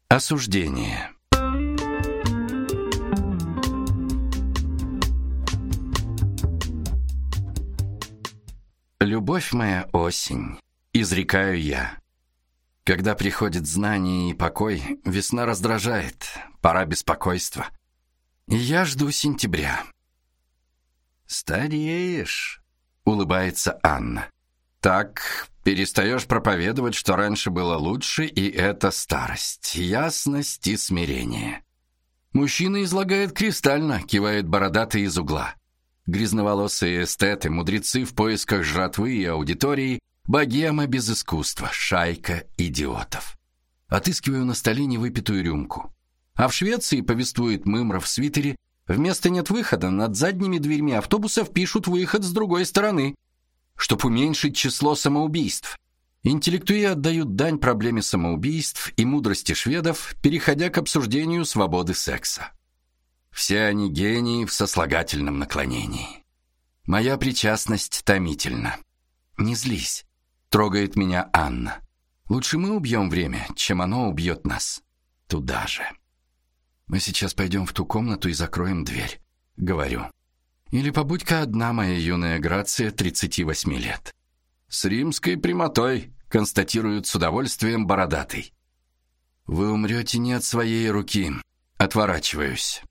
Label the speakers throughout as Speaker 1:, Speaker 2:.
Speaker 1: Осуждение. Любовь моя осень, изрекаю я. Когда приходит знание и покой, весна раздражает, пора беспокойства. И я жду сентября. Стареешь, улыбается Анна. Так перестаешь проповедовать, что раньше было лучше, и это старость, ясность и смирение. Мужчина излагает кристально, кивает бородатый из угла. Грязноволосые эстеты, мудрецы в поисках жратвы и аудитории, богема без искусства, шайка идиотов. Отыскиваю на столе невыпитую рюмку. А в Швеции, повествует Мымра в свитере, вместо «нет выхода» над задними дверьми автобусов пишут «выход с другой стороны», чтоб уменьшить число самоубийств. Интеллектуи отдают дань проблеме самоубийств и мудрости шведов, переходя к обсуждению свободы секса. Все они гении в сослагательном наклонении. Моя причастность томительна. Не злись, трогает меня Анна. Лучше мы убьем время, чем оно убьет нас. Туда же. Мы сейчас пойдем в ту комнату и закроем дверь, говорю. Или побудь-ка одна, моя юная Грация, 38 лет. С римской прямотой, констатирует с удовольствием бородатый. Вы умрете не от своей руки. Отворачиваюсь.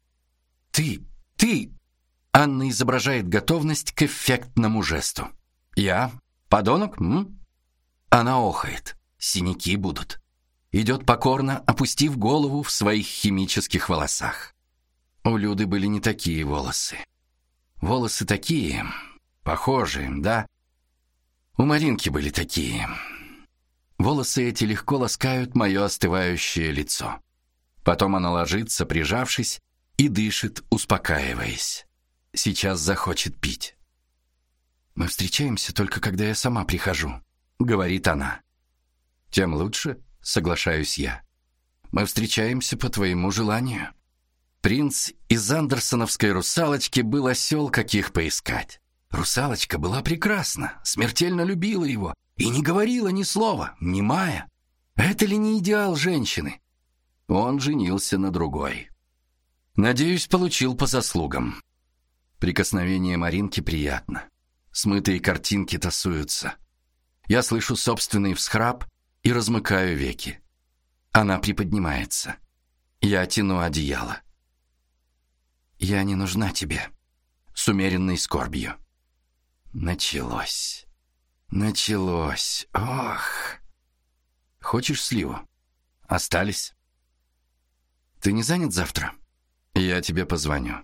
Speaker 1: Ты! Анна изображает готовность к эффектному жесту. Я? Подонок? Она охает. Синяки будут. Идет покорно, опустив голову в своих химических волосах. У Люды были не такие волосы. Волосы такие, похожие, да? У Маринки были такие. Волосы эти легко ласкают мое остывающее лицо. Потом она ложится, прижавшись, и дышит, успокаиваясь. Сейчас захочет пить. «Мы встречаемся только когда я сама прихожу», — говорит она. «Тем лучше», — соглашаюсь я. «Мы встречаемся по твоему желанию». Принц из андерсоновской «Русалочки» был осел, каких поискать. Русалочка была прекрасна, смертельно любила его и не говорила ни слова, немая. Это ли не идеал женщины? Он женился на другой. Надеюсь, получил по заслугам. Прикосновение Маринки приятно. Смытые картинки тасуются. Я слышу собственный всхрап и размыкаю веки. Она приподнимается. Я тяну одеяло. «Я не нужна тебе», с умеренной скорбью. Началось. Ох. Хочешь сливу? Остались? Ты не занят завтра? Я тебе позвоню.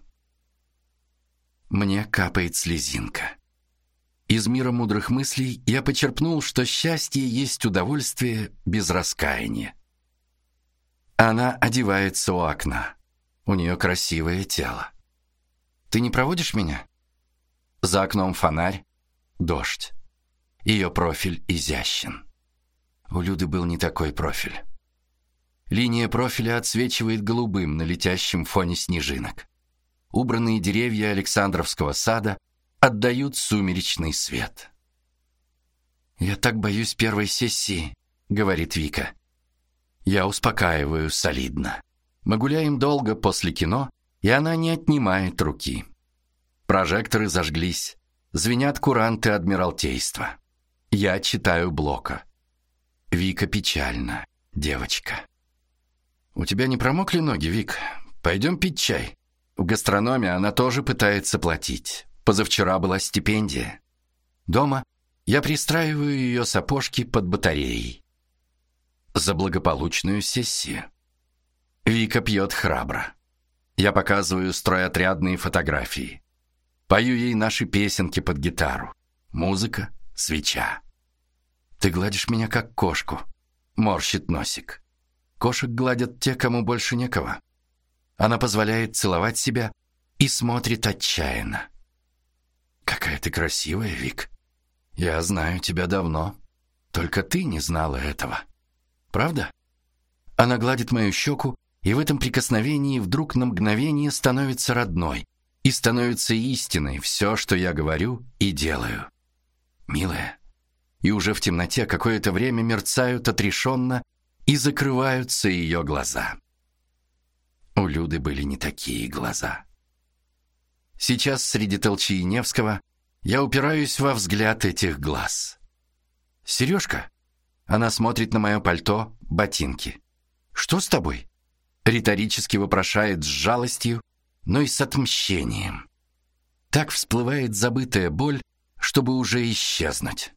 Speaker 1: Мне капает слезинка. Из мира мудрых мыслей я почерпнул, что счастье есть удовольствие без раскаяния. Она одевается у окна. У нее красивое тело. Ты не проводишь меня? За окном фонарь, дождь. Ее профиль изящен. У Люды был не такой профиль. Линия профиля отсвечивает голубым на летящем фоне снежинок. Убранные деревья Александровского сада отдают сумеречный свет. «Я так боюсь первой сессии», — говорит Вика. Я успокаиваю солидно. Мы гуляем долго после кино, и она не отнимает руки. Прожекторы зажглись, звенят куранты Адмиралтейства. Я читаю Блока. Вика печальна, девочка. «У тебя не промокли ноги, Вик? Пойдем пить чай». В гастрономе она тоже пытается платить. Позавчера была стипендия. Дома я пристраиваю ее сапожки под батареей. За благополучную сессию. Вика пьет храбро. Я показываю стройотрядные фотографии. Пою ей наши песенки под гитару. Музыка, свеча. «Ты гладишь меня, как кошку», — морщит носик. Кошек гладят те, кому больше некого. Она позволяет целовать себя и смотрит отчаянно. «Какая ты красивая, Вик. Я знаю тебя давно. Только ты не знала этого. Правда?» Она гладит мою щеку, и в этом прикосновении вдруг на мгновение становится родной и становится истиной все, что я говорю и делаю. «Милая». И уже в темноте какое-то время мерцают отрешенно и закрываются ее глаза. У Люды были не такие глаза. Сейчас среди толчии Невского я упираюсь во взгляд этих глаз. «Сережка?» Она смотрит на мое пальто, ботинки. «Что с тобой?» Риторически вопрошает с жалостью, но и с отмщением. Так всплывает забытая боль, чтобы уже исчезнуть.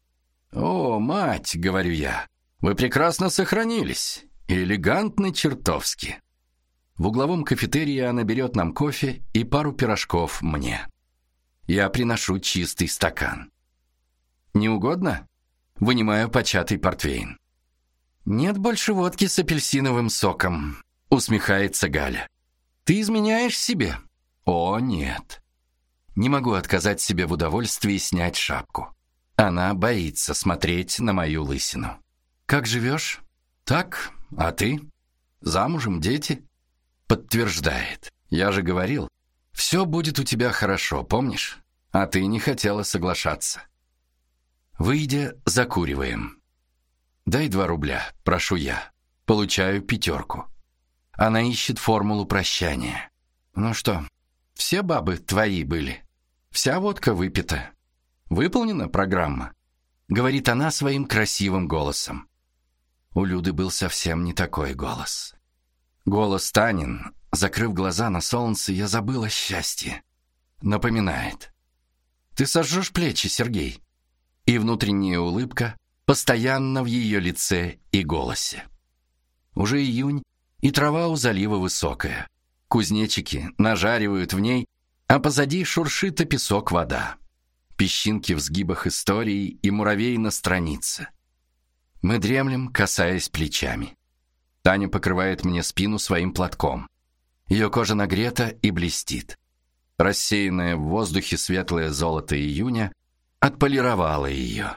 Speaker 1: «О, мать!» — говорю я. «Вы прекрасно сохранились. Элегантны чертовски». В угловом кафетерии она берет нам кофе и пару пирожков мне. Я приношу чистый стакан. «Не угодно?» Вынимаю початый портвейн. «Нет больше водки с апельсиновым соком», — усмехается Галя. «Ты изменяешь себе?» «О, нет». Не могу отказать себе в удовольствии снять шапку. Она боится смотреть на мою лысину. «Как живешь?» «Так, а ты?» «Замужем, дети?» Подтверждает. «Я же говорил, все будет у тебя хорошо, помнишь? А ты не хотела соглашаться». Выйдя, закуриваем. «Дай 2 рубля», прошу я. Получаю 5. Она ищет формулу прощания. «Ну что, все бабы твои были? Вся водка выпита? Выполнена программа?» Говорит она своим красивым голосом. У Люды был совсем не такой голос. Голос Танин, закрыв глаза на солнце, я забыла счастье. Напоминает. «Ты сожжешь плечи, Сергей». И внутренняя улыбка постоянно в ее лице и голосе. Уже июнь, и трава у залива высокая. Кузнечики нажаривают в ней, а позади шуршит о песок вода. Песчинки в сгибах истории и муравей на странице. Мы дремлем, касаясь плечами. Таня покрывает мне спину своим платком. Ее кожа нагрета и блестит. Рассеянное в воздухе светлое золото июня отполировало ее.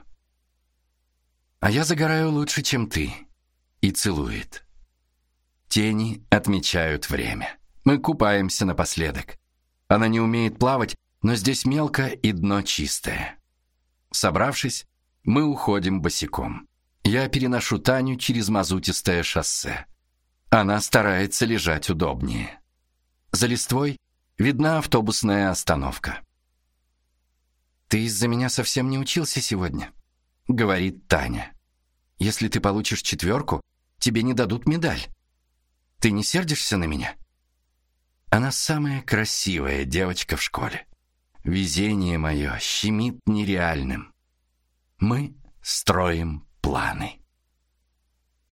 Speaker 1: «А я загораю лучше, чем ты», и целует. Тени отмечают время. Мы купаемся напоследок. Она не умеет плавать, но здесь мелко и дно чистое. Собравшись, мы уходим босиком. Я переношу Таню через мазутистое шоссе. Она старается лежать удобнее. За листвой видна автобусная остановка. «Ты из-за меня совсем не учился сегодня», — говорит Таня. «Если ты получишь 4, тебе не дадут медаль. Ты не сердишься на меня?» Она самая красивая девочка в школе. Везение мое щемит нереальным. Мы строим планы.